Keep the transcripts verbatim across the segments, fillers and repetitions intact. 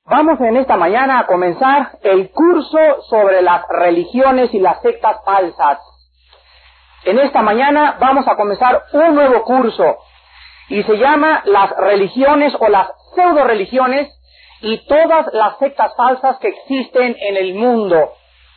Vamos en esta mañana a comenzar el curso sobre las religiones y las sectas falsas. En esta mañana vamos a comenzar un nuevo curso y se llama las religiones o las pseudo-religiones y todas las sectas falsas que existen en el mundo.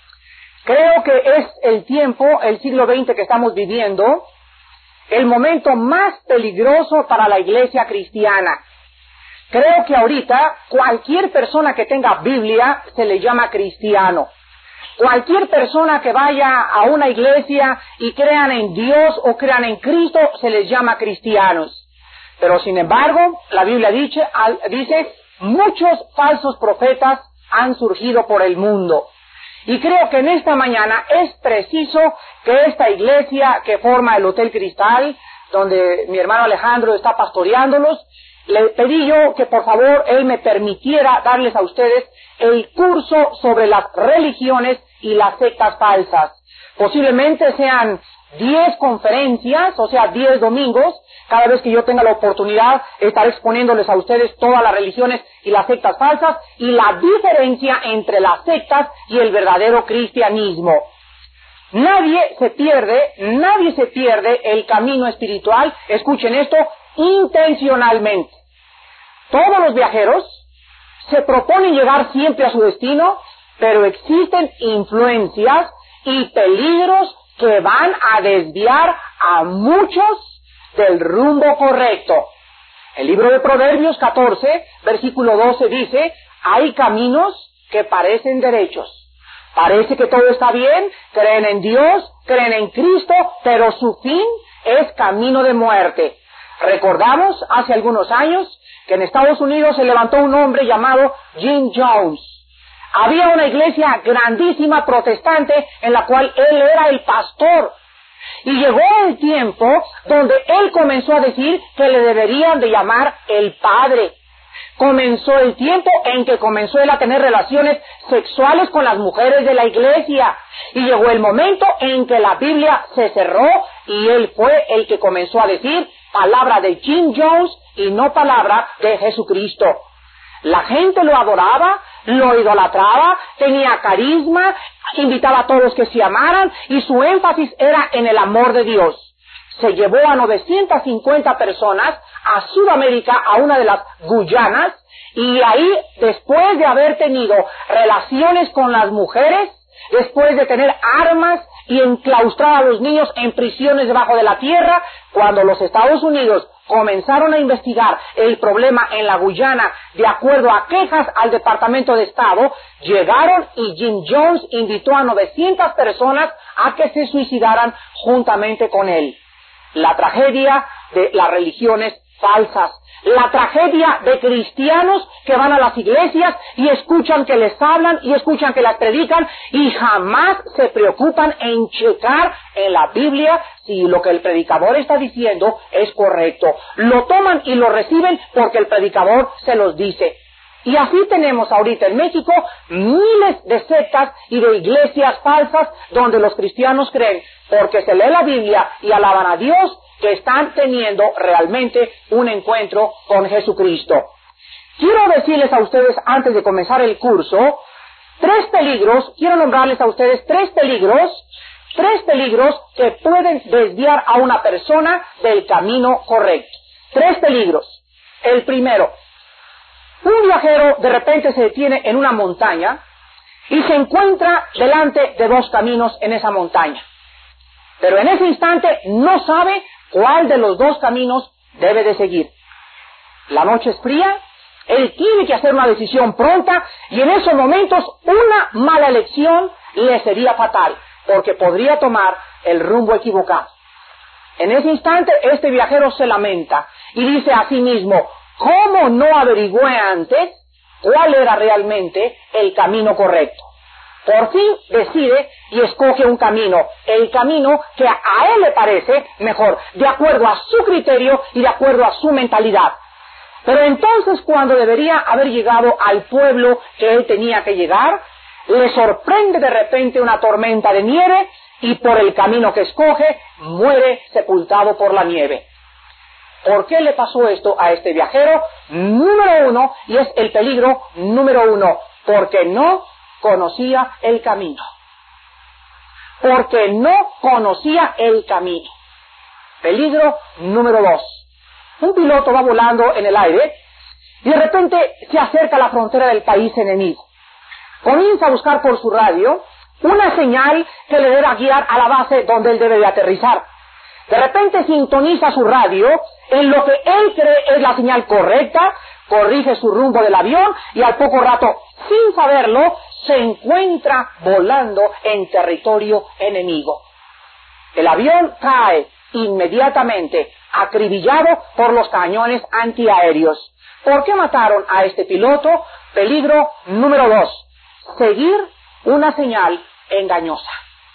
Creo que es el tiempo, el siglo veinte que estamos viviendo, el momento más peligroso para la iglesia cristiana. Creo que ahorita cualquier persona que tenga Biblia se le llama cristiano. Cualquier persona que vaya a una iglesia y crean en Dios o crean en Cristo se les llama cristianos. Pero sin embargo, la Biblia dice, dice muchos falsos profetas han surgido por el mundo. Y creo que en esta mañana es preciso que esta iglesia que forma el Hotel Cristal, donde mi hermano Alejandro está pastoreándolos, le pedí yo que por favor él me permitiera darles a ustedes el curso sobre las religiones y las sectas falsas. Posiblemente sean diez conferencias, o sea, diez domingos. Cada vez que yo tenga la oportunidad estaré exponiéndoles a ustedes todas las religiones y las sectas falsas y la diferencia entre las sectas y el verdadero cristianismo. Nadie se pierde, nadie se pierde el camino espiritual, escuchen esto, intencionalmente. Todos los viajeros se proponen llegar siempre a su destino, pero existen influencias y peligros que van a desviar a muchos del rumbo correcto. El libro de Proverbios catorce, versículo doce dice, hay caminos que parecen derechos. Parece que todo está bien, creen en Dios, creen en Cristo, pero su fin es camino de muerte. Recordamos hace algunos años que en Estados Unidos se levantó un hombre llamado Jim Jones. Había una iglesia grandísima protestante en la cual él era el pastor. Y llegó el tiempo donde él comenzó a decir que le deberían de llamar el Padre. Comenzó el tiempo en que comenzó él a tener relaciones sexuales con las mujeres de la iglesia. Y llegó el momento en que la Biblia se cerró y él fue el que comenzó a decir palabra de Jim Jones y no palabra de Jesucristo. La gente lo adoraba, lo idolatraba, tenía carisma, invitaba a todos que se amaran y su énfasis era en el amor de Dios. Se llevó a novecientas cincuenta personas a Sudamérica, a una de las Guyanas, y ahí, después de haber tenido relaciones con las mujeres, después de tener armas y enclaustrar a los niños en prisiones debajo de la tierra, cuando los Estados Unidos comenzaron a investigar el problema en la Guyana de acuerdo a quejas al Departamento de Estado, llegaron y Jim Jones invitó a novecientas personas a que se suicidaran juntamente con él. La tragedia de las religiones falsas, la tragedia de cristianos que van a las iglesias y escuchan que les hablan y escuchan que las predican y jamás se preocupan en checar en la Biblia si lo que el predicador está diciendo es correcto. Lo toman y lo reciben porque el predicador se los dice. Y así tenemos ahorita en México miles de sectas y de iglesias falsas donde los cristianos creen, porque se lee la Biblia y alaban a Dios, que están teniendo realmente un encuentro con Jesucristo. Quiero decirles a ustedes, antes de comenzar el curso, tres peligros, quiero nombrarles a ustedes tres peligros, tres peligros que pueden desviar a una persona del camino correcto. Tres peligros. El primero, un viajero de repente se detiene en una montaña y se encuentra delante de dos caminos en esa montaña. Pero en ese instante no sabe cuál de los dos caminos debe de seguir. La noche es fría, él tiene que hacer una decisión pronta y en esos momentos una mala elección le sería fatal, porque podría tomar el rumbo equivocado. En ese instante este viajero se lamenta y dice a sí mismo, ¿cómo no averigüé antes cuál era realmente el camino correcto? Por fin decide y escoge un camino, el camino que a él le parece mejor, de acuerdo a su criterio y de acuerdo a su mentalidad. Pero entonces, cuando debería haber llegado al pueblo que él tenía que llegar, le sorprende de repente una tormenta de nieve y por el camino que escoge muere sepultado por la nieve. ¿Por qué le pasó esto a este viajero? número uno y es el peligro número uno, porque no conocía el camino. Porque no conocía el camino. Peligro número dos. Un piloto va volando en el aire y de repente se acerca a la frontera del país enemigo. Comienza a buscar por su radio una señal que le deba guiar a la base donde él debe de aterrizar. De repente sintoniza su radio en lo que él cree es la señal correcta, corrige su rumbo del avión y al poco rato, sin saberlo, se encuentra volando en territorio enemigo. El avión cae inmediatamente, acribillado por los cañones antiaéreos. ¿Por qué mataron a este piloto? Peligro número dos. Seguir una señal engañosa.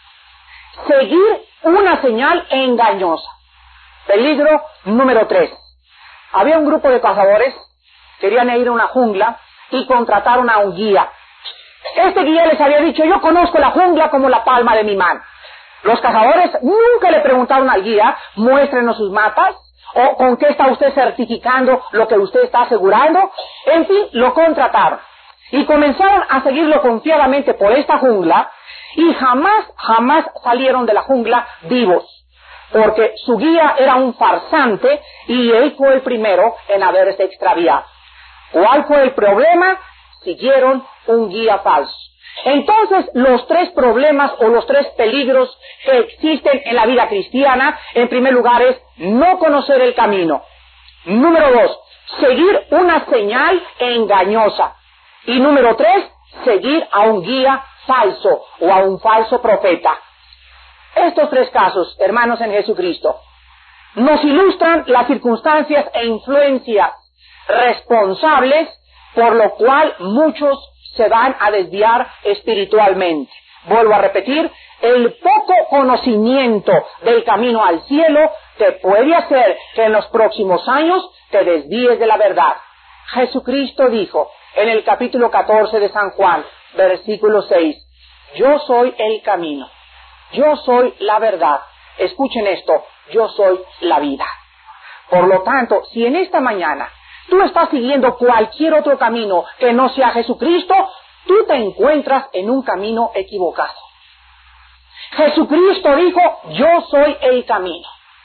Seguir una señal engañosa. Peligro número tres. Había un grupo de cazadores, querían ir a una jungla y contrataron a un guía. Este guía les había dicho, yo conozco la jungla como la palma de mi mano. Los cazadores nunca le preguntaron al guía, muéstrenos sus mapas, o con qué está usted certificando lo que usted está asegurando. En fin, lo contrataron. Y comenzaron a seguirlo confiadamente por esta jungla, y jamás, jamás salieron de la jungla vivos, porque su guía era un farsante, y él fue el primero en haberse extraviado. ¿Cuál fue el problema? Siguieron un guía falso. Entonces, los tres problemas o los tres peligros que existen en la vida cristiana, en primer lugar es no conocer el camino. Número dos, seguir una señal engañosa. Y número tres, seguir a un guía falso o a un falso profeta. Estos tres casos, hermanos en Jesucristo, nos ilustran las circunstancias e influencias responsables por lo cual muchos se van a desviar espiritualmente. Vuelvo a repetir, el poco conocimiento del camino al cielo te puede hacer que en los próximos años te desvíes de la verdad. Jesucristo dijo en el capítulo catorce de San Juan, versículo seis, yo soy el camino, yo soy la verdad. Escuchen esto, yo soy la vida. Por lo tanto, si en esta mañana tú estás siguiendo cualquier otro camino que no sea Jesucristo, tú te encuentras en un camino equivocado. Jesucristo dijo, yo soy el camino.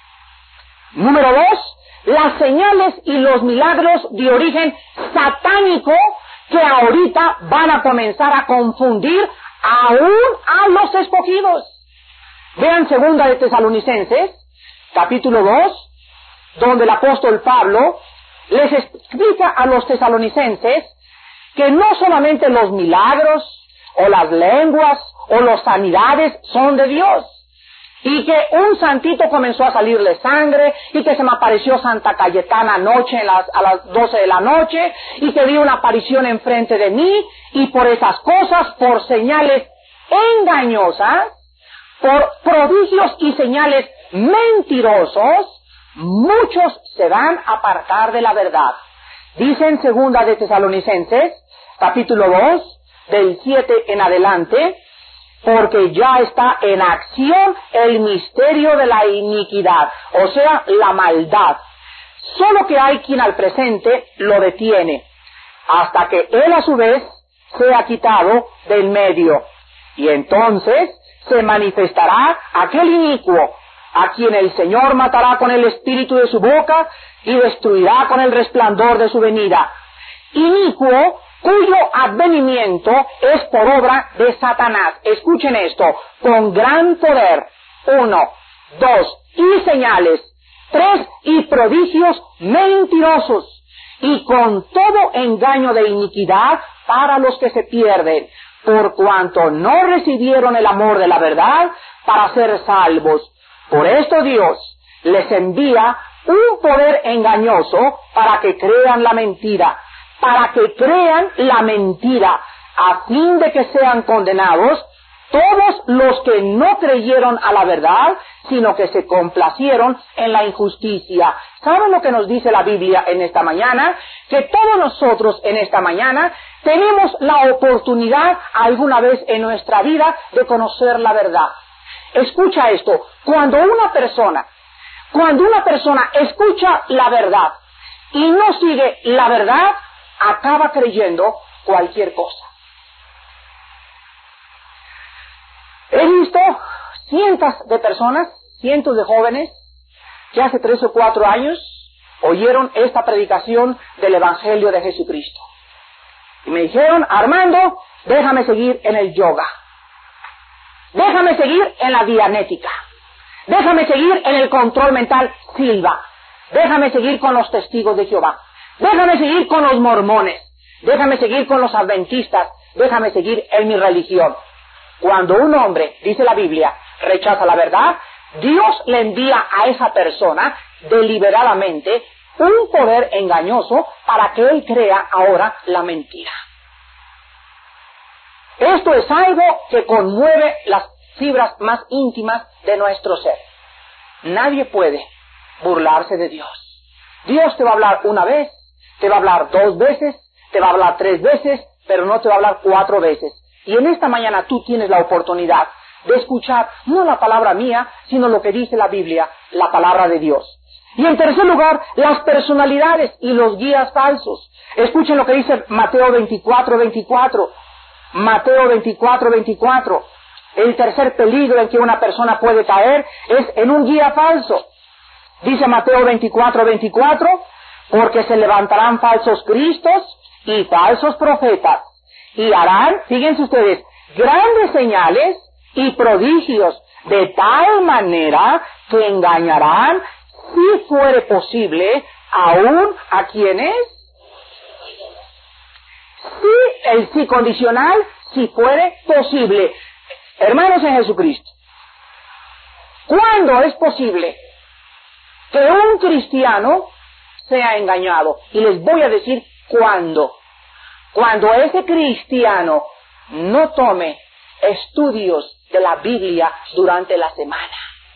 Número dos, las señales y los milagros de origen satánico que ahorita van a comenzar a confundir aún a los escogidos. Vean segunda de Tesalonicenses, capítulo dos, donde el apóstol Pablo les explica a los tesalonicenses que no solamente los milagros o las lenguas o las sanidades son de Dios, y que un santito comenzó a salirle sangre, y que se me apareció Santa Cayetana anoche en las, a las doce de la noche, y que vi una aparición enfrente de mí, y por esas cosas, por señales engañosas, por prodigios y señales mentirosos, muchos se van a apartar de la verdad. Dice en segunda de Tesalonicenses, capítulo dos, del siete en adelante, porque ya está en acción el misterio de la iniquidad, o sea, la maldad. Solo que hay quien al presente lo detiene, hasta que él a su vez sea quitado del medio. Y entonces se manifestará aquel inicuo, a quien el Señor matará con el espíritu de su boca y destruirá con el resplandor de su venida. Inicuo cuyo advenimiento es por obra de Satanás. Escuchen esto, con gran poder, uno, dos, y señales, tres, y prodigios mentirosos, y con todo engaño de iniquidad para los que se pierden, por cuanto no recibieron el amor de la verdad para ser salvos. Por esto Dios les envía un poder engañoso para que crean la mentira, para que crean la mentira, a fin de que sean condenados todos los que no creyeron a la verdad, sino que se complacieron en la injusticia. ¿Saben lo que nos dice la Biblia en esta mañana? Que todos nosotros en esta mañana tenemos la oportunidad alguna vez en nuestra vida de conocer la verdad. Escucha esto, cuando una persona, cuando una persona escucha la verdad y no sigue la verdad, acaba creyendo cualquier cosa. He visto cientos de personas, cientos de jóvenes, que hace tres o cuatro años oyeron esta predicación del Evangelio de Jesucristo. Y me dijeron, Armando, déjame seguir en el yoga. Déjame seguir en la dianética. Déjame seguir en el control mental Silva. Déjame seguir con los testigos de Jehová. Déjame seguir con los mormones. Déjame seguir con los adventistas. Déjame seguir en mi religión. Cuando un hombre, dice la Biblia, rechaza la verdad, Dios le envía a esa persona deliberadamente un poder engañoso para que él crea ahora la mentira. Esto es algo que conmueve las fibras más íntimas de nuestro ser. Nadie puede burlarse de Dios. Dios te va a hablar una vez, te va a hablar dos veces, te va a hablar tres veces, pero no te va a hablar cuatro veces. Y en esta mañana tú tienes la oportunidad de escuchar no la palabra mía, sino lo que dice la Biblia, la palabra de Dios. Y en tercer lugar, las personalidades y los guías falsos. Escuchen lo que dice Mateo veinticuatro, veinticuatro. Mateo veinticuatro, veinticuatro. El tercer peligro en que una persona puede caer es en un guía falso. Dice Mateo veinticuatro, veinticuatro, porque se levantarán falsos cristos y falsos profetas, y harán, fíjense ustedes, grandes señales y prodigios, de tal manera que engañarán, si fuere posible, aún a quienes. Sí, el sí condicional, si fuere posible. Hermanos en Jesucristo, ¿cuándo es posible que un cristiano sea engañado? Y les voy a decir cuándo. Cuando ese cristiano no tome estudios de la Biblia durante la semana.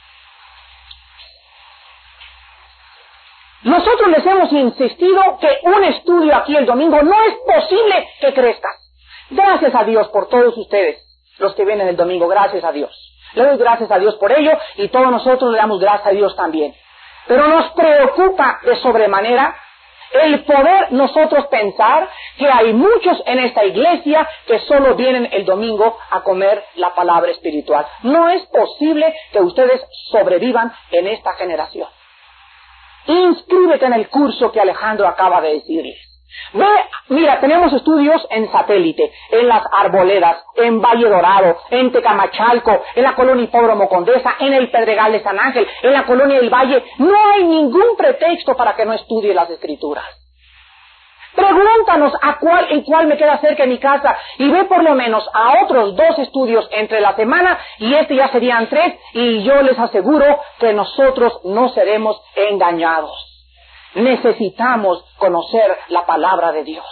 Nosotros les hemos insistido que un estudio aquí el domingo no es posible que crezca. Gracias a Dios por todos ustedes, los que vienen el domingo, gracias a Dios. Le doy gracias a Dios por ello y todos nosotros le damos gracias a Dios también. Pero nos preocupa de sobremanera el poder nosotros pensar que hay muchos en esta iglesia que solo vienen el domingo a comer la palabra espiritual. No es posible que ustedes sobrevivan en esta generación. Inscríbete en el curso que Alejandro acaba de decirles. Ve, mira, tenemos estudios en satélite, en las Arboledas, en Valle Dorado, en Tecamachalco, en la colonia Hipódromo Condesa, en el Pedregal de San Ángel, en la colonia del Valle. No hay ningún pretexto para que no estudie las Escrituras. Pregúntanos a cuál, en cuál me queda cerca de mi casa y ve por lo menos a otros dos estudios entre la semana y este ya serían tres y yo les aseguro que nosotros no seremos engañados. Necesitamos conocer la palabra de Dios.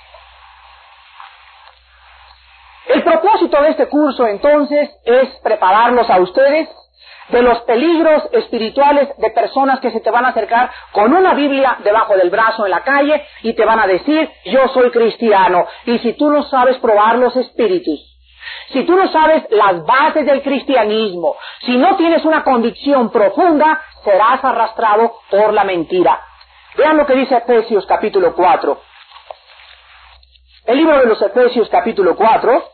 El propósito de este curso entonces es prepararlos a ustedes de los peligros espirituales de personas que se te van a acercar con una Biblia debajo del brazo en la calle y te van a decir, yo soy cristiano. Y si tú no sabes probar los espíritus, si tú no sabes las bases del cristianismo, si no tienes una convicción profunda, serás arrastrado por la mentira. Vean lo que dice Efesios capítulo cuatro. El libro de los Efesios capítulo cuatro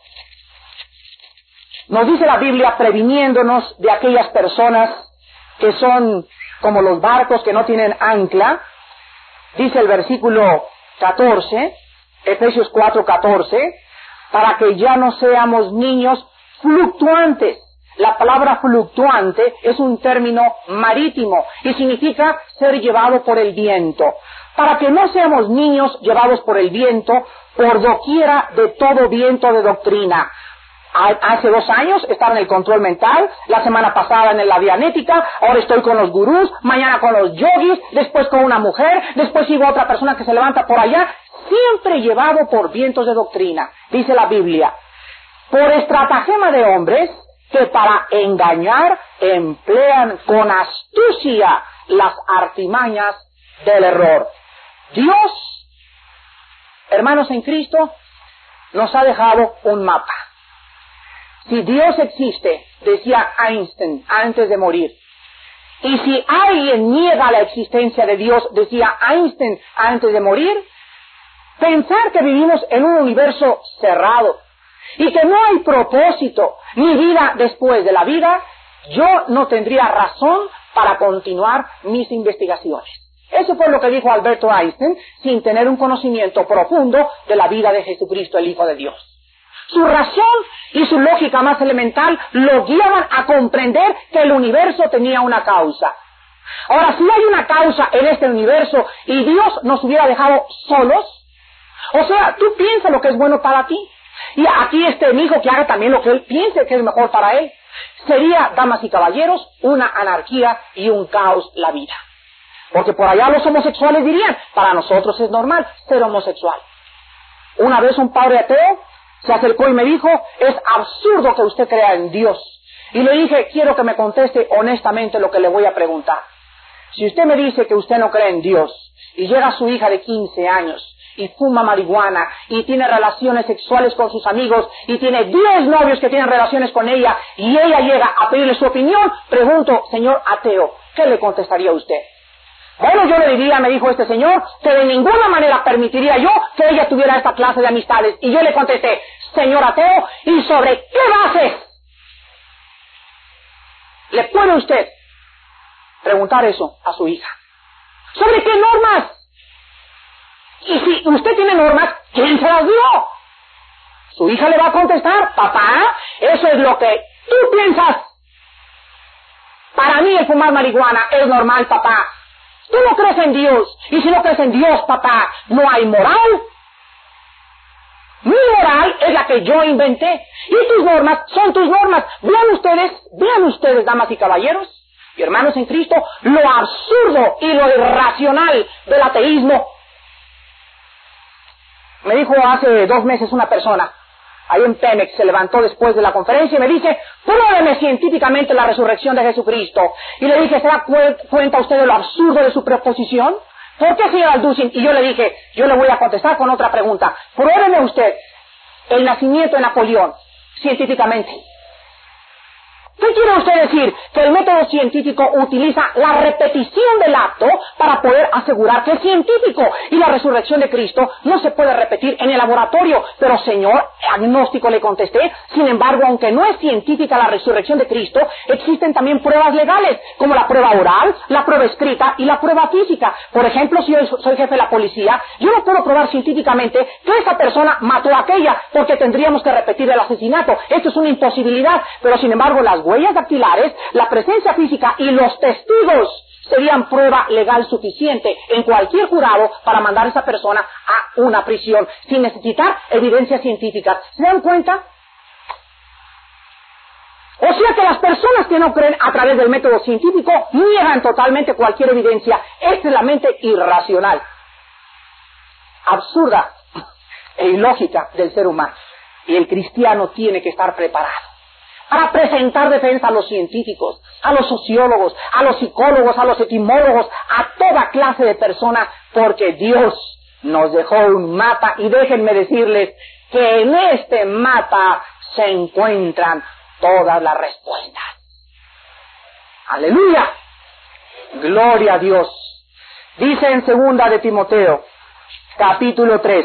nos dice la Biblia previniéndonos de aquellas personas que son como los barcos que no tienen ancla. Dice el versículo catorce, Efesios cuatro, catorce, para que ya no seamos niños fluctuantes. La palabra fluctuante es un término marítimo y significa ser llevado por el viento. Para que no seamos niños llevados por el viento, por doquiera de todo viento de doctrina. Hace dos años estaba en el control mental, la semana pasada en la dianética, ahora estoy con los gurús, mañana con los yogis, después con una mujer, después sigo a otra persona que se levanta por allá, siempre llevado por vientos de doctrina, dice la Biblia. Por estratagema de hombres que para engañar emplean con astucia las artimañas del error. Dios, hermanos en Cristo, nos ha dejado un mapa. Si Dios existe, decía Einstein antes de morir, Y si alguien niega la existencia de Dios, decía Einstein antes de morir, pensar que vivimos en un universo cerrado y que no hay propósito ni vida después de la vida, yo no tendría razón para continuar mis investigaciones. Eso fue lo que dijo Alberto Einstein, sin tener un conocimiento profundo de la vida de Jesucristo, el Hijo de Dios. Su razón y su lógica más elemental lo guiaban a comprender que el universo tenía una causa. Ahora, si hay una causa en este universo y Dios nos hubiera dejado solos, o sea, tú piensas lo que es bueno para ti, y aquí este mi hijo que haga también lo que él piense que es mejor para él, sería, damas y caballeros, una anarquía y un caos la vida. Porque por allá los homosexuales dirían, para nosotros es normal ser homosexual. Una vez un padre ateo se acercó y me dijo, es absurdo que usted crea en Dios. Y le dije, quiero que me conteste honestamente lo que le voy a preguntar. Si usted me dice que usted no cree en Dios, y llega su hija de quince años, y fuma marihuana, y tiene relaciones sexuales con sus amigos, y tiene diez novios que tienen relaciones con ella, y ella llega a pedirle su opinión, pregunto, señor ateo, ¿qué le contestaría a usted? Bueno, yo le diría, me dijo este señor, que de ninguna manera permitiría yo que ella tuviera esta clase de amistades. Y yo le contesté, señor ateo, ¿y sobre qué bases le puede usted preguntar eso a su hija? ¿Sobre qué normas? Y si usted tiene normas, ¿quién se las dio? Su hija le va a contestar, papá, eso es lo que tú piensas. Para mí el fumar marihuana es normal, papá. Tú no crees en Dios, y si no crees en Dios, papá, no hay moral. Mi moral es la que yo inventé, y tus normas son tus normas. Vean ustedes, vean ustedes, damas y caballeros, y hermanos en Cristo, lo absurdo y lo irracional del ateísmo. Me dijo hace dos meses una persona, ahí en Pemex, se levantó después de la conferencia y me dice, pruébeme científicamente la resurrección de Jesucristo. Y le dije, ¿se da cu- cuenta usted de lo absurdo de su proposición? ¿Por qué, señor Alducin? Y yo le dije, yo le voy a contestar con otra pregunta. Pruébeme usted el nacimiento de Napoleón científicamente. ¿Qué quiere usted decir? Que el método científico utiliza la repetición del acto para poder asegurar que es científico. Y la resurrección de Cristo no se puede repetir en el laboratorio. Pero, señor agnóstico, le contesté, sin embargo, aunque no es científica la resurrección de Cristo, existen también pruebas legales, como la prueba oral, la prueba escrita y la prueba física. Por ejemplo, si yo soy jefe de la policía, yo no puedo probar científicamente que esa persona mató a aquella, porque tendríamos que repetir el asesinato. Esto es una imposibilidad. Pero, sin embargo, las huellas dactilares, la presencia física y los testigos serían prueba legal suficiente en cualquier jurado para mandar a esa persona a una prisión sin necesitar evidencias científicas. ¿Se dan cuenta? O sea que las personas que no creen a través del método científico niegan totalmente cualquier evidencia. Esta es la mente irracional, absurda e ilógica del ser humano. Y el cristiano tiene que estar preparado para presentar defensa a los científicos, a los sociólogos, a los psicólogos, a los etimólogos, a toda clase de personas, porque Dios nos dejó un mapa, y déjenme decirles que en este mapa se encuentran todas las respuestas. ¡Aleluya! ¡Gloria a Dios! Dice en segunda de Timoteo, capítulo tres,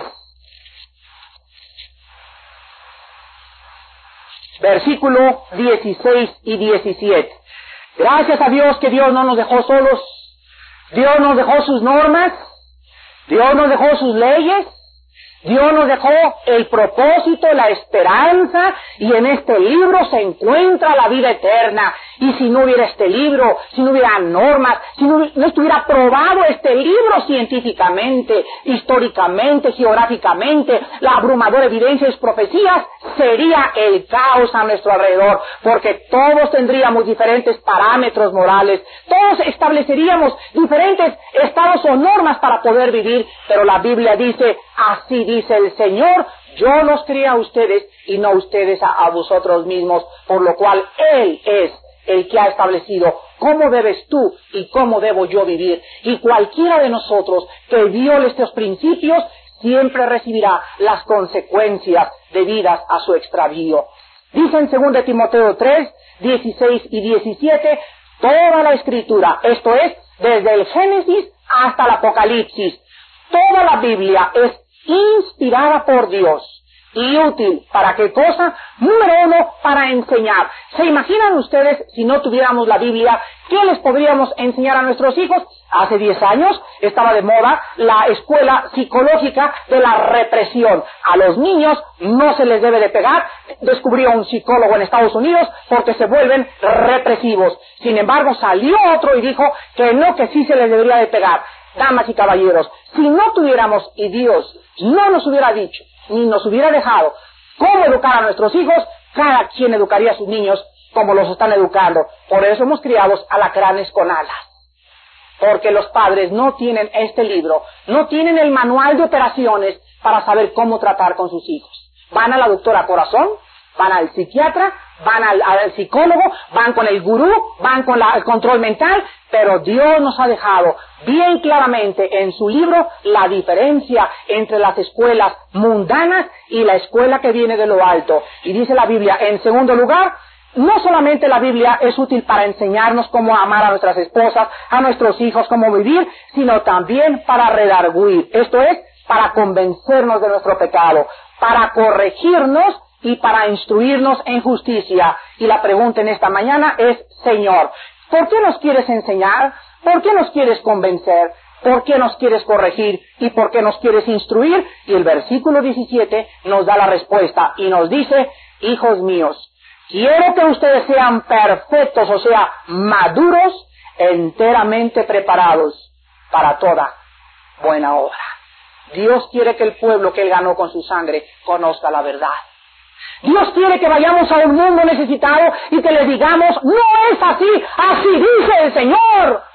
versículo dieciséis y diecisiete. Gracias a Dios que Dios no nos dejó solos. Dios nos dejó sus normas. Dios nos dejó sus leyes. Dios nos dejó el propósito, la esperanza, y en este libro se encuentra la vida eterna. Y si no hubiera este libro, si no hubiera normas, si no, no estuviera probado este libro científicamente, históricamente, geográficamente, la abrumadora evidencia y sus profecías, sería el caos a nuestro alrededor, porque todos tendríamos diferentes parámetros morales, todos estableceríamos diferentes estados o normas para poder vivir, pero la Biblia dice, así dice el Señor, yo los crié a ustedes y no ustedes a, a vosotros mismos, por lo cual Él es el que ha establecido cómo debes tú y cómo debo yo vivir. Y cualquiera de nosotros que viole estos principios siempre recibirá las consecuencias debidas a su extravío. Dice en segunda de Timoteo tres, dieciséis y diecisiete, toda la Escritura, esto es, desde el Génesis hasta el Apocalipsis, toda la Biblia es inspirada por Dios y útil. ¿Para qué cosa? Número uno, para enseñar. ¿Se imaginan ustedes si no tuviéramos la Biblia, qué les podríamos enseñar a nuestros hijos? Hace diez años estaba de moda la escuela psicológica de la represión. A los niños no se les debe de pegar. Descubrió un psicólogo en Estados Unidos porque se vuelven represivos. Sin embargo, salió otro y dijo que no, que sí se les debería de pegar. Damas y caballeros, si no tuviéramos, y Dios no nos hubiera dicho, ni nos hubiera dejado cómo educar a nuestros hijos, cada quien educaría a sus niños como los están educando. Por eso hemos criado alacranes con alas. Porque los padres no tienen este libro, no tienen el manual de operaciones para saber cómo tratar con sus hijos. Van a la doctora Corazón, van al psiquiatra, van al, al psicólogo, van con el gurú, van con la, el control mental, pero Dios nos ha dejado bien claramente en su libro la diferencia entre las escuelas mundanas y la escuela que viene de lo alto. Y dice la Biblia, en segundo lugar, no solamente la Biblia es útil para enseñarnos cómo amar a nuestras esposas, a nuestros hijos, cómo vivir, sino también para redarguir, esto es, para convencernos de nuestro pecado, para corregirnos y para instruirnos en justicia. Y la pregunta en esta mañana es, Señor, ¿por qué nos quieres enseñar? ¿Por qué nos quieres convencer? ¿Por qué nos quieres corregir? ¿Y por qué nos quieres instruir? Y el versículo diecisiete nos da la respuesta y nos dice, hijos míos, quiero que ustedes sean perfectos, o sea, maduros, enteramente preparados para toda buena obra. Dios quiere que el pueblo que Él ganó con su sangre conozca la verdad. Dios quiere que vayamos a un mundo necesitado y que le digamos, no es así, así dice el Señor.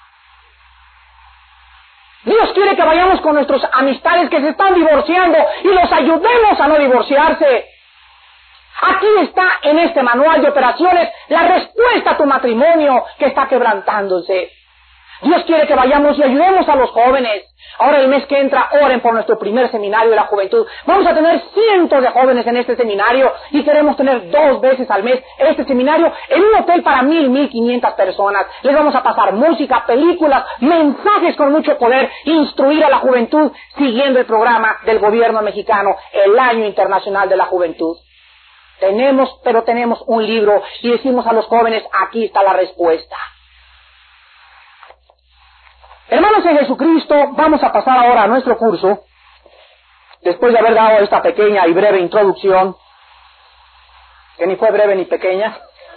Dios quiere que vayamos con nuestras amistades que se están divorciando y los ayudemos a no divorciarse. Aquí está en este manual de operaciones la respuesta a tu matrimonio que está quebrantándose. Dios quiere que vayamos y ayudemos a los jóvenes. Ahora el mes que entra, oren por nuestro primer seminario de la juventud. Vamos a tener cientos de jóvenes en este seminario y queremos tener dos veces al mes este seminario en un hotel para mil, mil quinientas personas. Les vamos a pasar música, películas, mensajes con mucho poder, instruir a la juventud siguiendo el programa del gobierno mexicano, el Año Internacional de la Juventud. Tenemos, pero tenemos un libro y decimos a los jóvenes, aquí está la respuesta. Hermanos en Jesucristo, vamos a pasar ahora a nuestro curso, después de haber dado esta pequeña y breve introducción, que ni fue breve ni pequeña.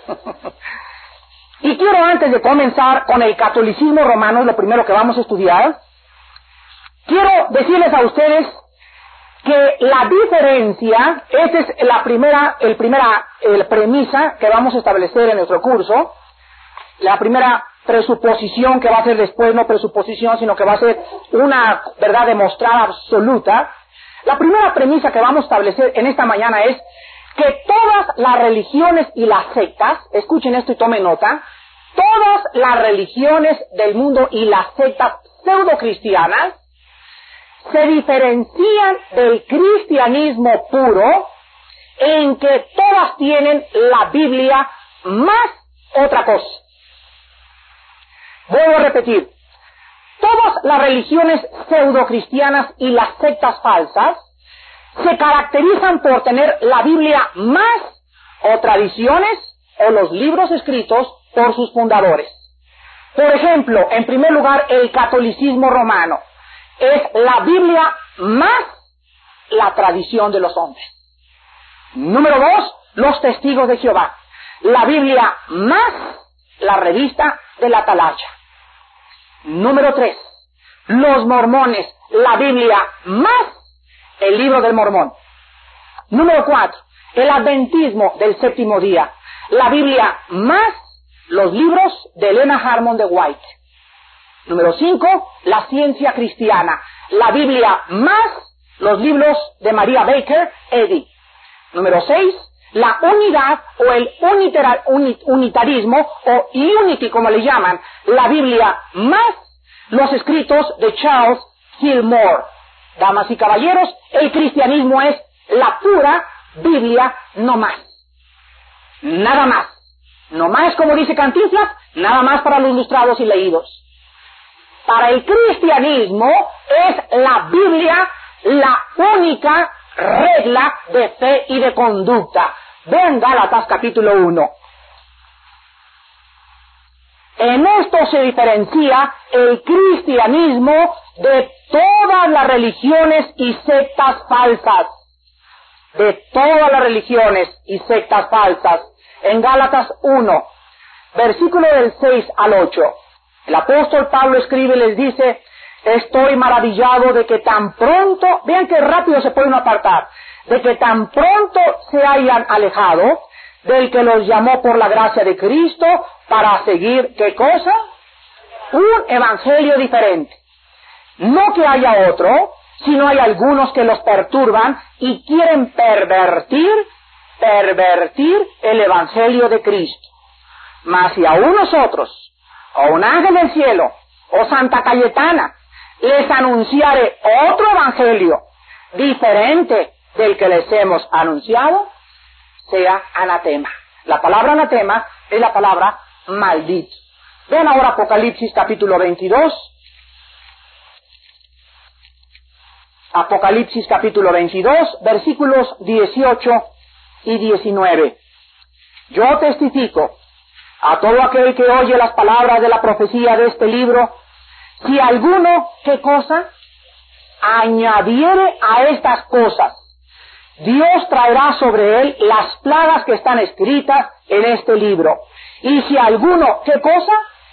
Y quiero, antes de comenzar con el catolicismo romano, lo primero que vamos a estudiar, quiero decirles a ustedes que la diferencia, esta es la primera, el primera el premisa que vamos a establecer en nuestro curso, la primera presuposición que va a ser después, no presuposición, sino que va a ser una verdad demostrada absoluta. La primera premisa que vamos a establecer en esta mañana es que todas las religiones y las sectas, escuchen esto y tomen nota, todas las religiones del mundo y las sectas pseudocristianas se diferencian del cristianismo puro en que todas tienen la Biblia más otra cosa. Vuelvo a repetir, todas las religiones pseudocristianas y las sectas falsas se caracterizan por tener la Biblia más o tradiciones o los libros escritos por sus fundadores. Por ejemplo, en primer lugar, el catolicismo romano es la Biblia más la tradición de los hombres. Número dos, los testigos de Jehová. La Biblia más la revista de la Atalaya. Número tres, los mormones, la Biblia más el libro del Mormón. Número cuatro, el adventismo del séptimo día, la Biblia más los libros de Elena Harmon de White. Número cinco, la ciencia cristiana, la Biblia más los libros de Maria Baker Eddy. Número seis, la unidad o el unitera, unit, unitarismo o unity como le llaman, la Biblia más los escritos de Charles Fillmore. Damas y caballeros, el cristianismo es la pura Biblia, no más. Nada más. No más, como dice Cantinflas, nada más para los ilustrados y leídos. Para el cristianismo es la Biblia la única regla de fe y de conducta. Vean Gálatas capítulo uno. En esto se diferencia el cristianismo de todas las religiones y sectas falsas. De todas las religiones y sectas falsas. En Gálatas uno, versículo del seis al ocho. El apóstol Pablo escribe y les dice: estoy maravillado de que tan pronto, vean qué rápido se puede uno apartar, de que tan pronto se hayan alejado del que los llamó por la gracia de Cristo para seguir, ¿qué cosa? Un evangelio diferente. No que haya otro, sino hay algunos que los perturban y quieren pervertir, pervertir el evangelio de Cristo. Mas si aún nosotros, o un ángel del cielo, o Santa Cayetana, les anunciare otro evangelio diferente del que les hemos anunciado, sea anatema. La palabra anatema es la palabra maldito. Vean ahora Apocalipsis capítulo veintidós. Apocalipsis capítulo veintidós, versículos dieciocho y diecinueve. Yo testifico a todo aquel que oye las palabras de la profecía de este libro, si alguno, ¿qué cosa? Añadiere a estas cosas, Dios traerá sobre él las plagas que están escritas en este libro. Y si alguno, ¿qué cosa?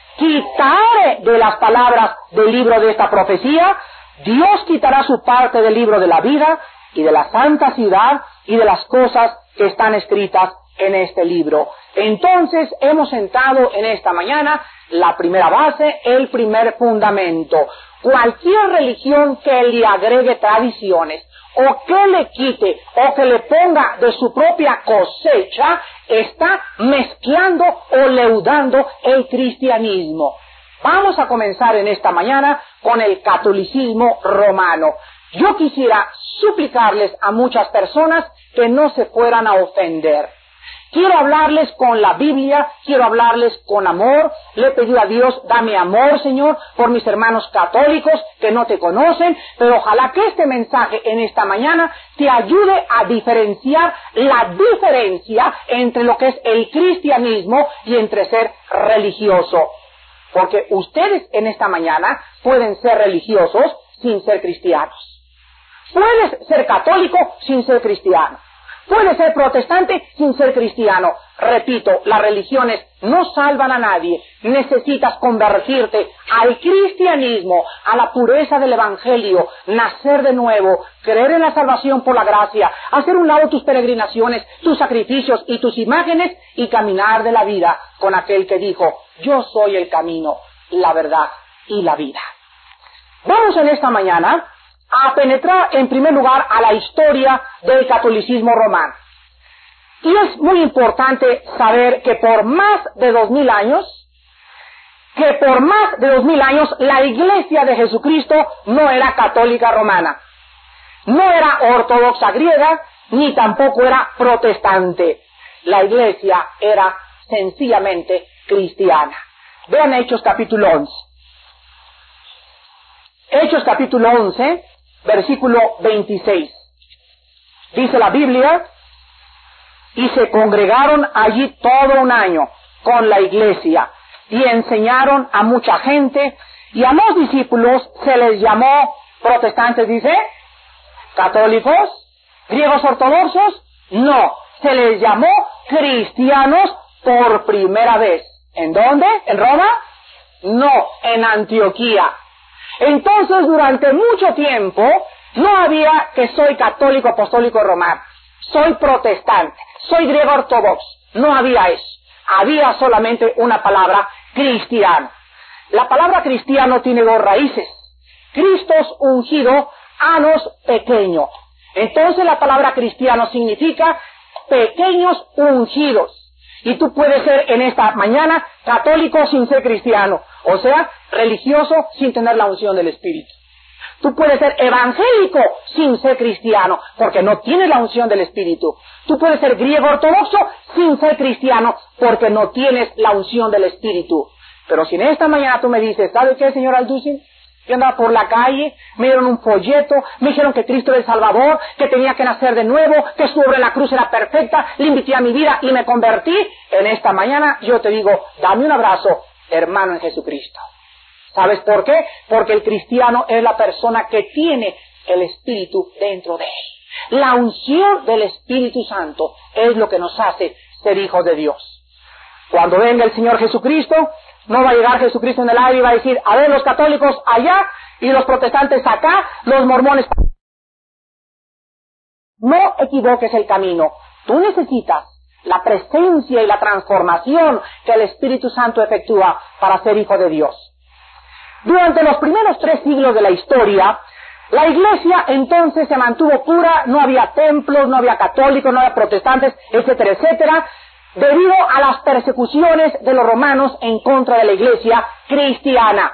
Quitare de las palabras del libro de esta profecía, Dios quitará su parte del libro de la vida y de la santa ciudad y de las cosas que están escritas en este libro. Entonces hemos sentado en esta mañana la primera base, el primer fundamento. Cualquier religión que le agregue tradiciones, o que le quite, o que le ponga de su propia cosecha, está mezclando o leudando el cristianismo. Vamos a comenzar en esta mañana con el catolicismo romano. Yo quisiera suplicarles a muchas personas que no se fueran a ofender. Quiero hablarles con la Biblia, quiero hablarles con amor. Le he pedido a Dios, dame amor, Señor, por mis hermanos católicos que no te conocen, pero ojalá que este mensaje en esta mañana te ayude a diferenciar la diferencia entre lo que es el cristianismo y entre ser religioso. Porque ustedes en esta mañana pueden ser religiosos sin ser cristianos. Puedes ser católico sin ser cristiano. Puedes ser protestante sin ser cristiano. Repito, las religiones no salvan a nadie. Necesitas convertirte al cristianismo, a la pureza del evangelio, nacer de nuevo, creer en la salvación por la gracia, hacer un lado tus peregrinaciones, tus sacrificios y tus imágenes y caminar de la vida con aquel que dijo: yo soy el camino, la verdad y la vida. Vamos en esta mañana a penetrar en primer lugar a la historia del catolicismo romano. Y es muy importante saber que por más de dos mil años, que por más de dos mil años la Iglesia de Jesucristo no era católica romana, no era ortodoxa griega, ni tampoco era protestante. La Iglesia era sencillamente cristiana. Vean Hechos capítulo once. Hechos capítulo once, versículo veintiséis. Dice la Biblia: y se congregaron allí todo un año con la iglesia y enseñaron a mucha gente, y a los discípulos se les llamó protestantes, dice, católicos, griegos ortodoxos, no, se les llamó cristianos por primera vez. ¿En dónde? ¿En Roma? No, en Antioquía. Entonces, durante mucho tiempo, no había que soy católico apostólico romano, soy protestante, soy griego ortodoxo. No había eso. Había solamente una palabra: cristiano. La palabra cristiano tiene dos raíces: Cristos ungido, anos pequeño. Entonces la palabra cristiano significa pequeños ungidos. Y tú puedes ser en esta mañana católico sin ser cristiano, o sea, religioso sin tener la unción del Espíritu. Tú puedes ser evangélico sin ser cristiano, porque no tienes la unción del Espíritu. Tú puedes ser griego ortodoxo sin ser cristiano, porque no tienes la unción del Espíritu. Pero si en esta mañana tú me dices, ¿sabe qué, señor Alducin? Yo andaba por la calle, me dieron un folleto, me dijeron que Cristo era el Salvador, que tenía que nacer de nuevo, que su obra en la cruz era perfecta, le invité a mi vida y me convertí. En esta mañana yo te digo, dame un abrazo, hermano en Jesucristo. ¿Sabes por qué? Porque el cristiano es la persona que tiene el Espíritu dentro de él. La unción del Espíritu Santo es lo que nos hace ser hijos de Dios. Cuando venga el Señor Jesucristo, no va a llegar Jesucristo en el aire y va a decir, a ver, los católicos allá y los protestantes acá, los mormones. No equivoques el camino. Tú necesitas la presencia y la transformación que el Espíritu Santo efectúa para ser hijo de Dios. Durante los primeros tres siglos de la historia, la iglesia entonces se mantuvo pura, no había templos, no había católicos, no había protestantes, etcétera, etcétera, debido a las persecuciones de los romanos en contra de la iglesia cristiana.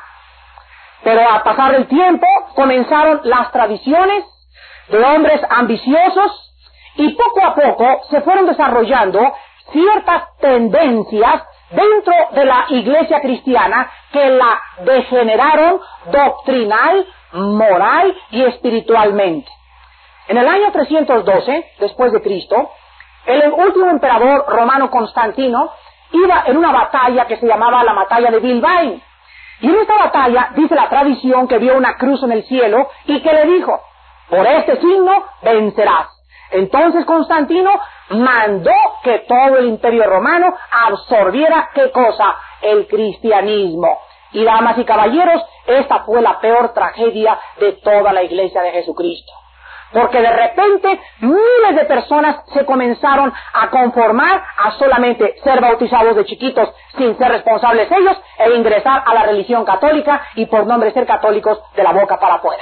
Pero al pasar el tiempo comenzaron las tradiciones de hombres ambiciosos y poco a poco se fueron desarrollando ciertas tendencias dentro de la iglesia cristiana que la degeneraron doctrinal, moral y espiritualmente. En el año trescientos doce, después de Cristo, el último emperador romano Constantino iba en una batalla que se llamaba la batalla de Bilbaín. Y en esta batalla dice la tradición que vio una cruz en el cielo y que le dijo, por este signo vencerás. Entonces Constantino mandó que todo el imperio romano absorbiera, ¿qué cosa? El cristianismo. Y damas y caballeros, esta fue la peor tragedia de toda la iglesia de Jesucristo. Porque de repente miles de personas se comenzaron a conformar a solamente ser bautizados de chiquitos sin ser responsables ellos e ingresar a la religión católica y por nombre ser católicos de la boca para afuera.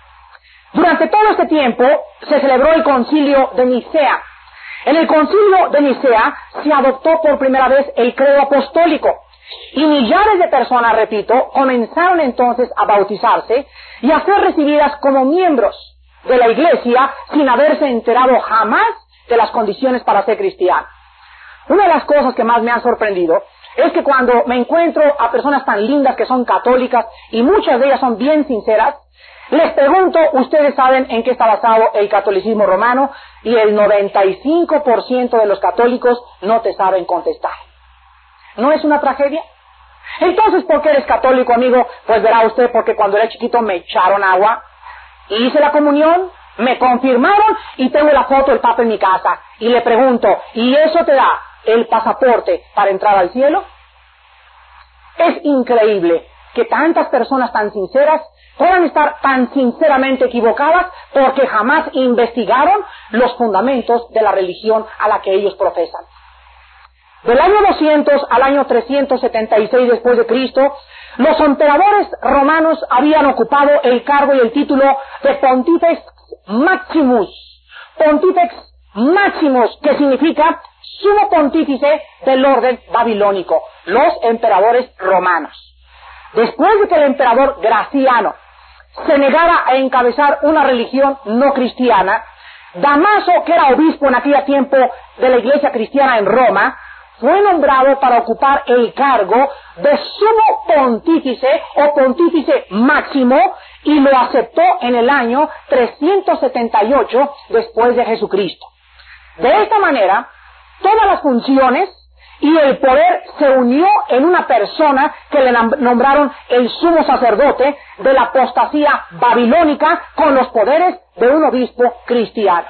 Durante todo este tiempo se celebró el concilio de Nicea. En el concilio de Nicea se adoptó por primera vez el credo apostólico y millares de personas, repito, comenzaron entonces a bautizarse y a ser recibidas como miembros de la iglesia sin haberse enterado jamás de las condiciones para ser cristiano. Una de las cosas que más me han sorprendido es que cuando me encuentro a personas tan lindas que son católicas y muchas de ellas son bien sinceras, les pregunto, ¿ustedes saben en qué está basado el catolicismo romano? Y el noventa y cinco por ciento de los católicos no te saben contestar. ¿No es una tragedia? Entonces, ¿por qué eres católico, amigo? Pues verá usted, porque cuando era chiquito me echaron agua, hice la comunión, me confirmaron y tengo la foto del Papa en mi casa. Y le pregunto, ¿y eso te da el pasaporte para entrar al cielo? Es increíble que tantas personas tan sinceras puedan estar tan sinceramente equivocadas porque jamás investigaron los fundamentos de la religión a la que ellos profesan. Del año doscientos al año trescientos setenta y seis después de Cristo, los emperadores romanos habían ocupado el cargo y el título de Pontifex Maximus. Pontifex Maximus, que significa sumo pontífice del orden babilónico, los emperadores romanos. Después de que el emperador Graciano se negara a encabezar una religión no cristiana, Damaso, que era obispo en aquel tiempo de la iglesia cristiana en Roma, fue nombrado para ocupar el cargo de sumo pontífice o pontífice máximo y lo aceptó en el año trescientos setenta y ocho después de Jesucristo. De esta manera, todas las funciones y el poder se unió en una persona que le nombraron el sumo sacerdote de la apostasía babilónica con los poderes de un obispo cristiano.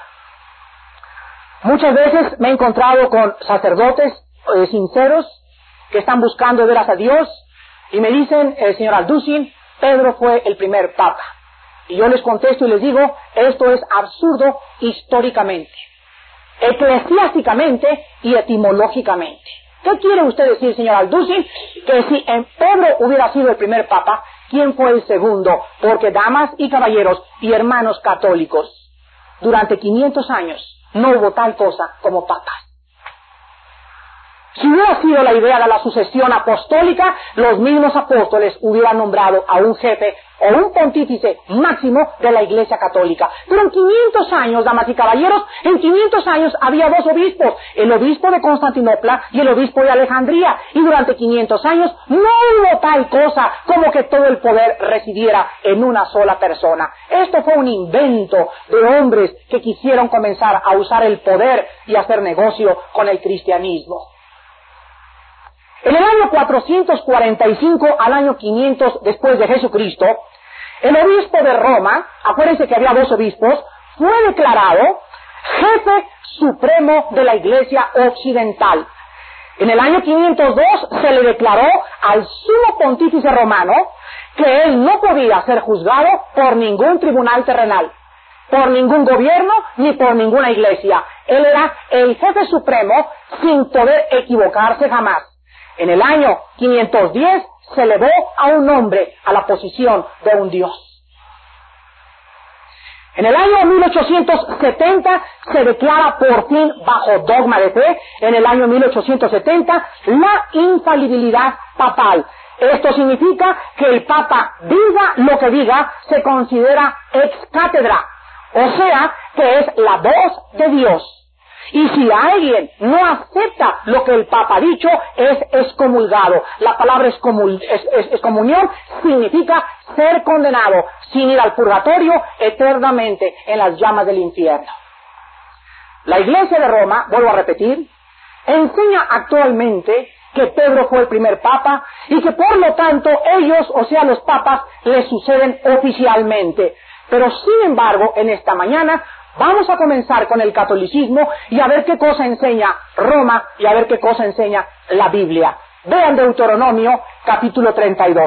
Muchas veces me he encontrado con sacerdotes eh, sinceros que están buscando veras a Dios y me dicen, el señor Alducin, Pedro fue el primer papa. Y yo les contesto y les digo, esto es absurdo históricamente, eclesiásticamente y etimológicamente. ¿Qué quiere usted decir, señor Alducin? Que si en Pedro hubiera sido el primer papa, ¿quién fue el segundo? Porque, damas y caballeros y hermanos católicos, durante quinientos años no hubo tal cosa como papas. Si hubiera sido la idea de la sucesión apostólica, los mismos apóstoles hubieran nombrado a un jefe o un pontífice máximo de la Iglesia Católica. Pero en quinientos años, damas y caballeros, en quinientos años había dos obispos, el obispo de Constantinopla y el obispo de Alejandría, y durante quinientos años no hubo tal cosa como que todo el poder residiera en una sola persona. Esto fue un invento de hombres que quisieron comenzar a usar el poder y hacer negocio con el cristianismo. En el año cuatrocientos cuarenta y cinco al año quinientos después de Jesucristo, el obispo de Roma, acuérdense que había dos obispos, fue declarado jefe supremo de la Iglesia Occidental. En el año quinientos dos se le declaró al sumo pontífice romano que él no podía ser juzgado por ningún tribunal terrenal, por ningún gobierno ni por ninguna iglesia. Él era el jefe supremo sin poder equivocarse jamás. En el año quinientos diez se elevó a un hombre a la posición de un dios. En el año mil ochocientos setenta se declara por fin, bajo dogma de fe, en el año mil ochocientos setenta, la infalibilidad papal. Esto significa que el Papa diga lo que diga, se considera ex cátedra, o sea, que es la voz de Dios. Y si alguien no acepta lo que el Papa ha dicho, es excomulgado. La palabra excomul es, es, excomunión significa ser condenado, sin ir al purgatorio, eternamente en las llamas del infierno. La Iglesia de Roma, vuelvo a repetir, enseña actualmente que Pedro fue el primer Papa y que por lo tanto ellos, o sea los papas, le suceden oficialmente. Pero sin embargo, en esta mañana, vamos a comenzar con el catolicismo y a ver qué cosa enseña Roma y a ver qué cosa enseña la Biblia. Vean Deuteronomio capítulo treinta y dos.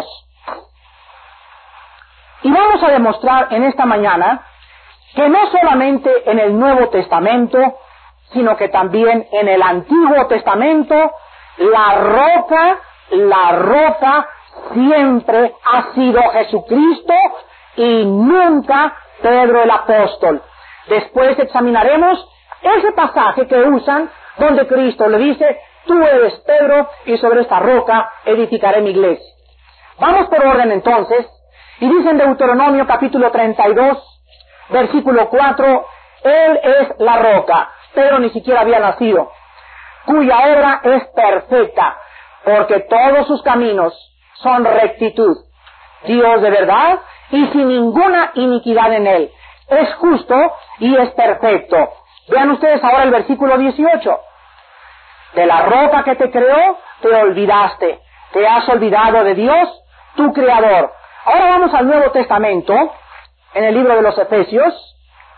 Y vamos a demostrar en esta mañana que no solamente en el Nuevo Testamento, sino que también en el Antiguo Testamento, la roca, la roca siempre ha sido Jesucristo y nunca Pedro el apóstol. Después examinaremos ese pasaje que usan donde Cristo le dice, tú eres Pedro y sobre esta roca edificaré mi iglesia. Vamos por orden entonces, y dice en Deuteronomio capítulo treinta y dos, versículo cuatro, Él es la roca, Pedro ni siquiera había nacido, cuya obra es perfecta, porque todos sus caminos son rectitud, Dios de verdad y sin ninguna iniquidad en él. Es justo y es perfecto. Vean ustedes ahora el versículo dieciocho. De la roca que te creó, te olvidaste. Te has olvidado de Dios, tu Creador. Ahora vamos al Nuevo Testamento, en el libro de los Efesios.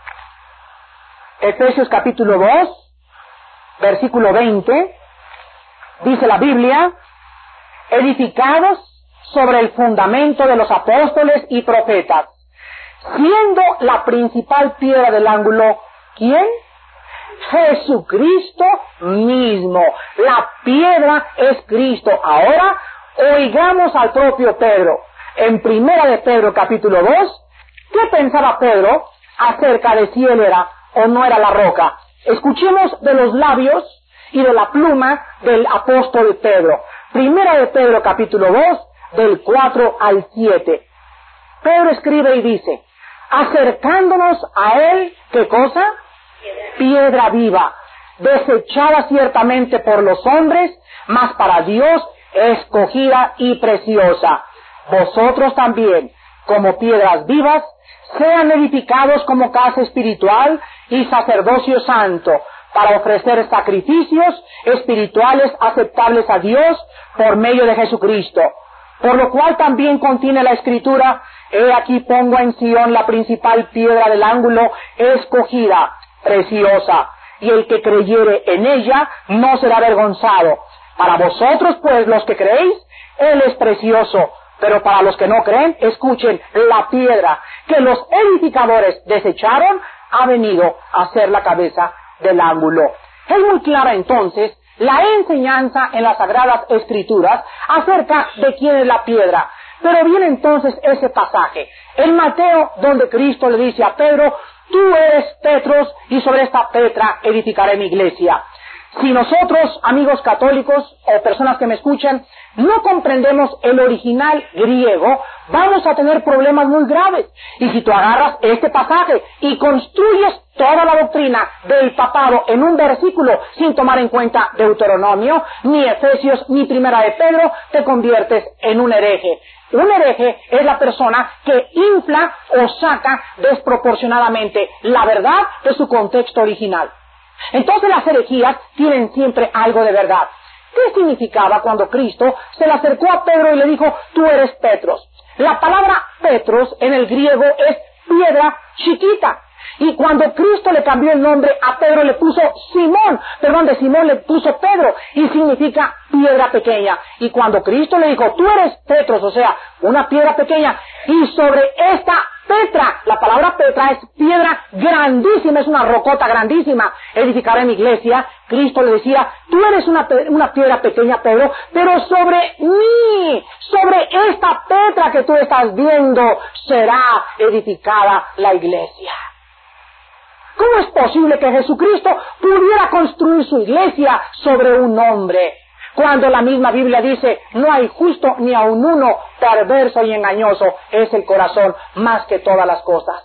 Efesios capítulo dos, versículo veinte. Dice la Biblia, edificados sobre el fundamento de los apóstoles y profetas, siendo la principal piedra del ángulo, ¿quién? Jesucristo mismo. La piedra es Cristo. Ahora, oigamos al propio Pedro. En primera de Pedro, capítulo dos, ¿qué pensaba Pedro acerca de si él era o no era la roca? Escuchemos de los labios y de la pluma del apóstol Pedro. Primera de Pedro, capítulo dos, del cuatro al siete. Pedro escribe y dice, acercándonos a él, ¿qué cosa? Piedra, piedra viva, desechada ciertamente por los hombres, mas para Dios escogida y preciosa. Vosotros también, como piedras vivas, sean edificados como casa espiritual y sacerdocio santo, para ofrecer sacrificios espirituales aceptables a Dios por medio de Jesucristo. Por lo cual también contiene la Escritura, he aquí pongo en Sión la principal piedra del ángulo, escogida, preciosa, y el que creyere en ella no será avergonzado. Para vosotros pues los que creéis, él es precioso, pero para los que no creen, escuchen, la piedra que los edificadores desecharon ha venido a ser la cabeza del ángulo. Es muy clara entonces la enseñanza en las Sagradas Escrituras acerca de quién es la piedra. Pero viene entonces ese pasaje, en Mateo, donde Cristo le dice a Pedro, tú eres Petros y sobre esta Petra edificaré mi iglesia. Si nosotros, amigos católicos o personas que me escuchan, no comprendemos el original griego, vamos a tener problemas muy graves. Y si tú agarras este pasaje y construyes toda la doctrina del papado en un versículo sin tomar en cuenta Deuteronomio, ni Efesios, ni Primera de Pedro, te conviertes en un hereje. Un hereje es la persona que infla o saca desproporcionadamente la verdad de su contexto original. Entonces las herejías tienen siempre algo de verdad. ¿Qué significaba cuando Cristo se le acercó a Pedro y le dijo, tú eres Petros? La palabra Petros en el griego es piedra chiquita. Y cuando Cristo le cambió el nombre a Pedro, le puso Simón, perdón, de Simón le puso Pedro, y significa piedra pequeña. Y cuando Cristo le dijo, tú eres Petros, o sea, una piedra pequeña, y sobre esta Petra, la palabra Petra es piedra grandísima, es una rocota grandísima, edificaré mi iglesia. Cristo le decía, tú eres una, una piedra pequeña, Pedro, pero sobre mí, sobre esta Petra que tú estás viendo, será edificada la iglesia. ¿Cómo es posible que Jesucristo pudiera construir su iglesia sobre un hombre? Cuando la misma Biblia dice, no hay justo ni aun uno, perverso y engañoso es el corazón más que todas las cosas.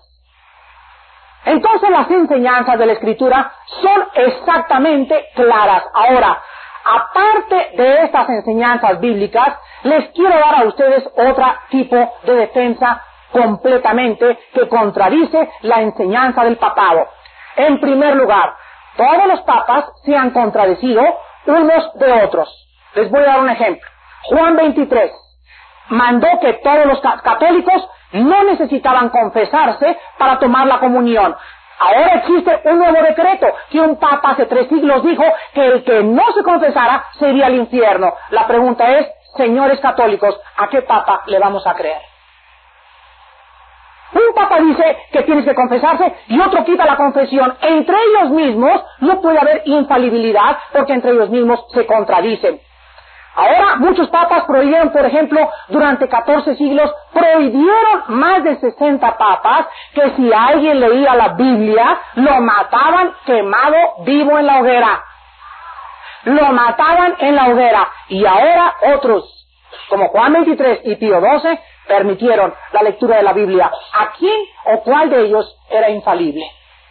Entonces las enseñanzas de la Escritura son exactamente claras. Ahora, aparte de estas enseñanzas bíblicas, les quiero dar a ustedes otro tipo de defensa completamente que contradice la enseñanza del papado. En primer lugar, todos los papas se han contradecido unos de otros. Les voy a dar un ejemplo. Juan veintitrés mandó que todos los católicos no necesitaban confesarse para tomar la comunión. Ahora existe un nuevo decreto que un papa hace tres siglos dijo que el que no se confesara se iría al infierno. La pregunta es, señores católicos, ¿a qué papa le vamos a creer? Un papa dice que tienes que confesarse y otro quita la confesión. Entre ellos mismos no puede haber infalibilidad porque entre ellos mismos se contradicen. Ahora muchos papas prohibieron, por ejemplo, durante catorce siglos, prohibieron más de sesenta papas que si alguien leía la Biblia, lo mataban quemado vivo en la hoguera. Lo mataban en la hoguera. Y ahora otros, como Juan veintitrés y Pío doce, permitieron la lectura de la Biblia. ¿A quién o cuál de ellos era infalible?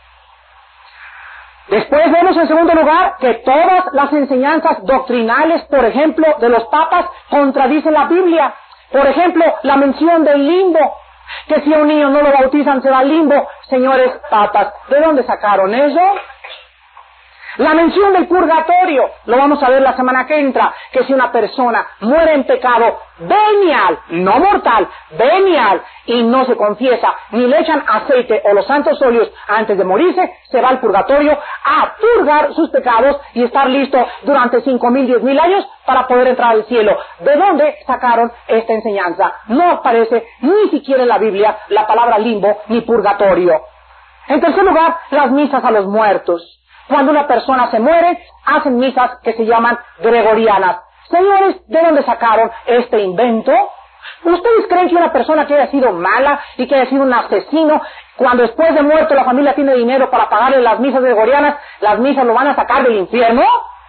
Después vemos en segundo lugar que todas las enseñanzas doctrinales, por ejemplo, de los papas, contradicen la Biblia. Por ejemplo, la mención del limbo, que si a un niño no lo bautizan se va al limbo. Señores papas, ¿de dónde sacaron eso? La mención del purgatorio, lo vamos a ver la semana que entra, que si una persona muere en pecado venial, no mortal, venial, y no se confiesa, ni le echan aceite o los santos óleos antes de morirse, se va al purgatorio a purgar sus pecados y estar listo durante cinco mil, diez mil años para poder entrar al cielo. ¿De dónde sacaron esta enseñanza? No aparece ni siquiera en la Biblia la palabra limbo ni purgatorio. En tercer lugar, las misas a los muertos. Cuando una persona se muere, hacen misas que se llaman gregorianas. Señores, ¿de dónde sacaron este invento? ¿Ustedes creen que una persona que haya sido mala y que haya sido un asesino, cuando después de muerto la familia tiene dinero para pagarle las misas gregorianas, las misas lo van a sacar del infierno?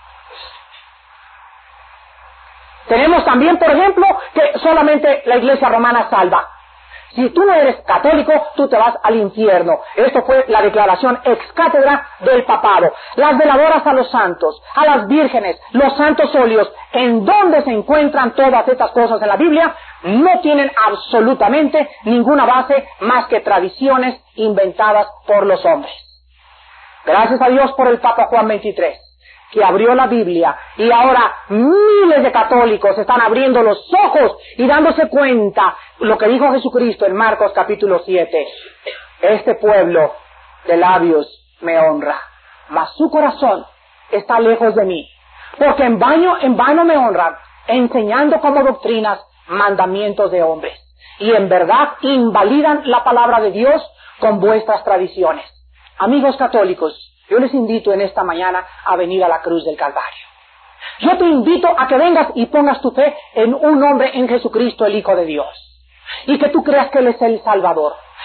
Tenemos también, por ejemplo, que solamente la Iglesia Romana salva. Si tú no eres católico, tú te vas al infierno. Esto fue la declaración ex cátedra del papado. Las veladoras a los santos, a las vírgenes, los santos óleos, en donde se encuentran todas estas cosas en la Biblia, no tienen absolutamente ninguna base más que tradiciones inventadas por los hombres. Gracias a Dios por el Papa Juan veintitrés, que abrió la Biblia, y ahora miles de católicos están abriendo los ojos y dándose cuenta lo que dijo Jesucristo en Marcos capítulo siete. Este pueblo de labios me honra, mas su corazón está lejos de mí, porque en vano, en vano me honran, enseñando como doctrinas mandamientos de hombres, y en verdad invalidan la palabra de Dios con vuestras tradiciones. Amigos católicos, yo les invito en esta mañana a venir a la cruz del Calvario. Yo te invito a que vengas y pongas tu fe en un hombre, en Jesucristo, el Hijo de Dios. Y que tú creas que Él es el Salvador.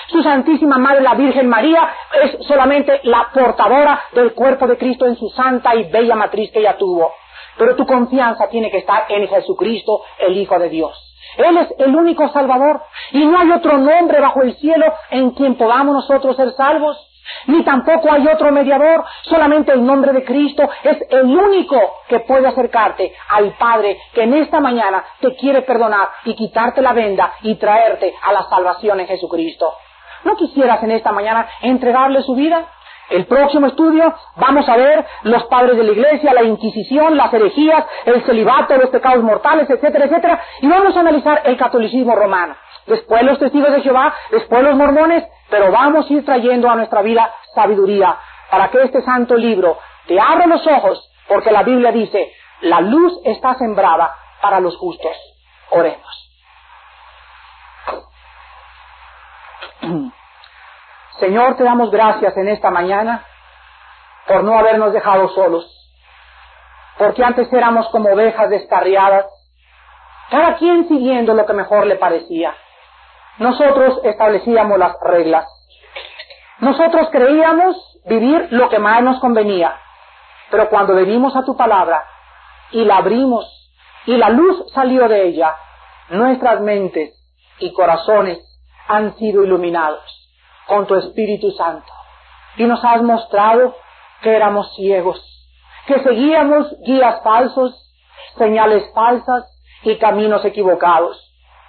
Su Santísima Madre, la Virgen María, es solamente la portadora del cuerpo de Cristo en su santa y bella matriz que ella tuvo. Pero tu confianza tiene que estar en Jesucristo, el Hijo de Dios. Él es el único Salvador, y no hay otro nombre bajo el cielo en quien podamos nosotros ser salvos, ni tampoco hay otro mediador. Solamente el nombre de Cristo es el único que puede acercarte al Padre, que en esta mañana te quiere perdonar y quitarte la venda y traerte a la salvación en Jesucristo. ¿No quisieras en esta mañana entregarle su vida? El próximo estudio vamos a ver los padres de la iglesia, la Inquisición, las herejías, el celibato, los pecados mortales, etcétera, etcétera, y vamos a analizar el catolicismo romano. Después los testigos de Jehová, después los mormones, pero vamos a ir trayendo a nuestra vida sabiduría para que este santo libro te abra los ojos, porque la Biblia dice, la luz está sembrada para los justos. Oremos. Señor, te damos gracias en esta mañana por no habernos dejado solos, porque antes éramos como ovejas descarriadas, cada quien siguiendo lo que mejor le parecía. Nosotros establecíamos las reglas. Nosotros creíamos vivir lo que más nos convenía, pero cuando venimos a tu palabra y la abrimos y la luz salió de ella, nuestras mentes y corazones han sido iluminados con tu Espíritu Santo, y nos has mostrado que éramos ciegos, que seguíamos guías falsos, señales falsas y caminos equivocados.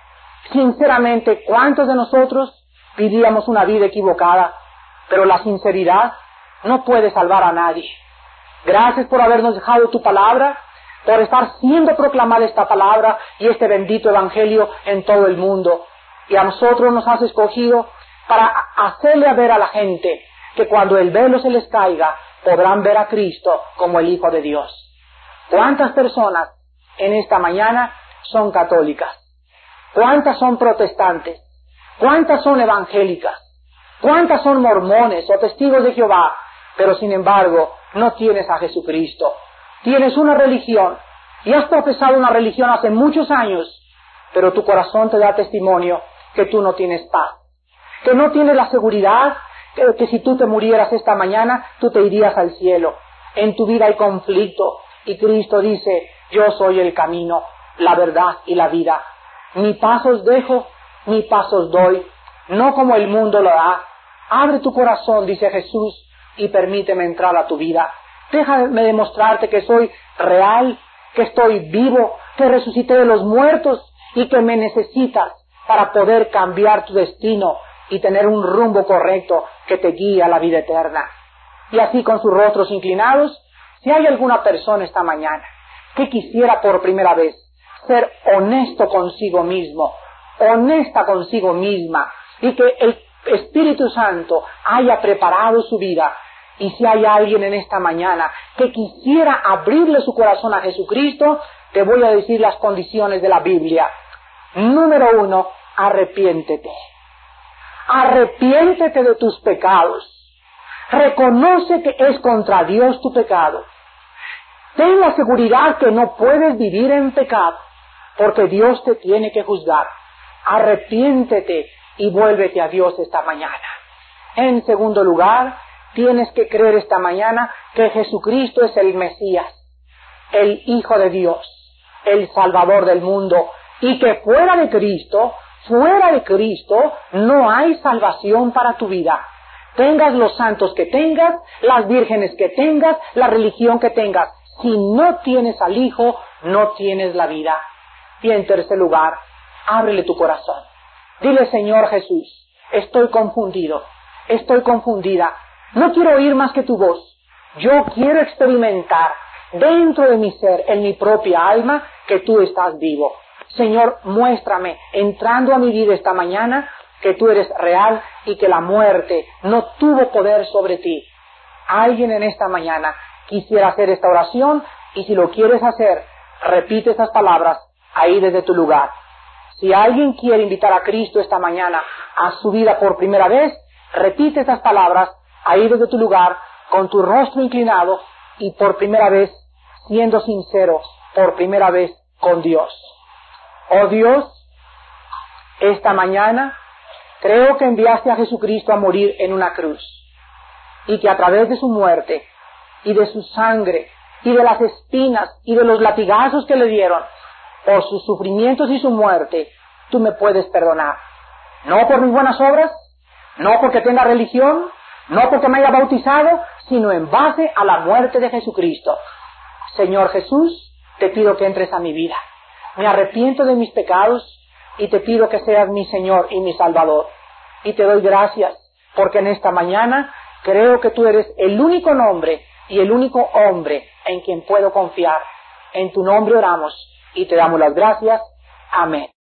Sinceramente, ¿cuántos de nosotros vivíamos una vida equivocada? Pero la sinceridad no puede salvar a nadie. Gracias por habernos dejado tu palabra, por estar siendo proclamada esta palabra y este bendito evangelio en todo el mundo. Y a nosotros nos has escogido para hacerle a ver a la gente que cuando el velo se les caiga, podrán ver a Cristo como el Hijo de Dios. ¿Cuántas personas en esta mañana son católicas? ¿Cuántas son protestantes? ¿Cuántas son evangélicas? ¿Cuántas son mormones o testigos de Jehová? Pero sin embargo, no tienes a Jesucristo. Tienes una religión y has profesado una religión hace muchos años, pero tu corazón te da testimonio que tú no tienes paz, que no tienes la seguridad que, que si tú te murieras esta mañana, tú te irías al cielo. En tu vida hay conflicto y Cristo dice, yo soy el camino, la verdad y la vida. Mi paz os dejo, mi paz os doy, no como el mundo lo da. Abre tu corazón, dice Jesús, y permíteme entrar a tu vida. Déjame demostrarte que soy real, que estoy vivo, que resucité de los muertos y que me necesitas para poder cambiar tu destino y tener un rumbo correcto que te guíe a la vida eterna. Y así con sus rostros inclinados, si hay alguna persona esta mañana que quisiera por primera vez ser honesto consigo mismo, honesta consigo misma, y que el Espíritu Santo haya preparado su vida, y si hay alguien en esta mañana que quisiera abrirle su corazón a Jesucristo, te voy a decir las condiciones de la Biblia. Número uno, arrepiéntete. Arrepiéntete de tus pecados. Reconoce que es contra Dios tu pecado. Ten la seguridad que no puedes vivir en pecado, porque Dios te tiene que juzgar. Arrepiéntete y vuélvete a Dios esta mañana. En segundo lugar, tienes que creer esta mañana que Jesucristo es el Mesías, el Hijo de Dios, el Salvador del mundo, y que fuera de Cristo, fuera de Cristo, no hay salvación para tu vida. Tengas los santos que tengas, las vírgenes que tengas, la religión que tengas. Si no tienes al Hijo, no tienes la vida. Y en tercer lugar, ábrele tu corazón. Dile, Señor Jesús, estoy confundido, estoy confundida. No quiero oír más que tu voz. Yo quiero experimentar dentro de mi ser, en mi propia alma, que tú estás vivo. Señor, muéstrame, entrando a mi vida esta mañana, que tú eres real y que la muerte no tuvo poder sobre ti. Alguien en esta mañana quisiera hacer esta oración, y si lo quieres hacer, repite estas palabras ahí desde tu lugar. Si alguien quiere invitar a Cristo esta mañana a su vida por primera vez, repite estas palabras ahí desde tu lugar, con tu rostro inclinado y por primera vez siendo sincero, por primera vez con Dios. Oh Dios, esta mañana Creo que enviaste a Jesucristo a morir en una cruz y que a través de su muerte y de su sangre y de las espinas y de los latigazos que le dieron por sus sufrimientos y su muerte, tú me puedes perdonar. No por mis buenas obras, no porque tenga religión, no porque me haya bautizado, sino en base a la muerte de Jesucristo. Señor Jesús, te pido que entres a mi vida. Me arrepiento de mis pecados y te pido que seas mi Señor y mi Salvador. Y te doy gracias porque en esta mañana creo que tú eres el único nombre y el único hombre en quien puedo confiar. En tu nombre oramos y te damos las gracias. Amén.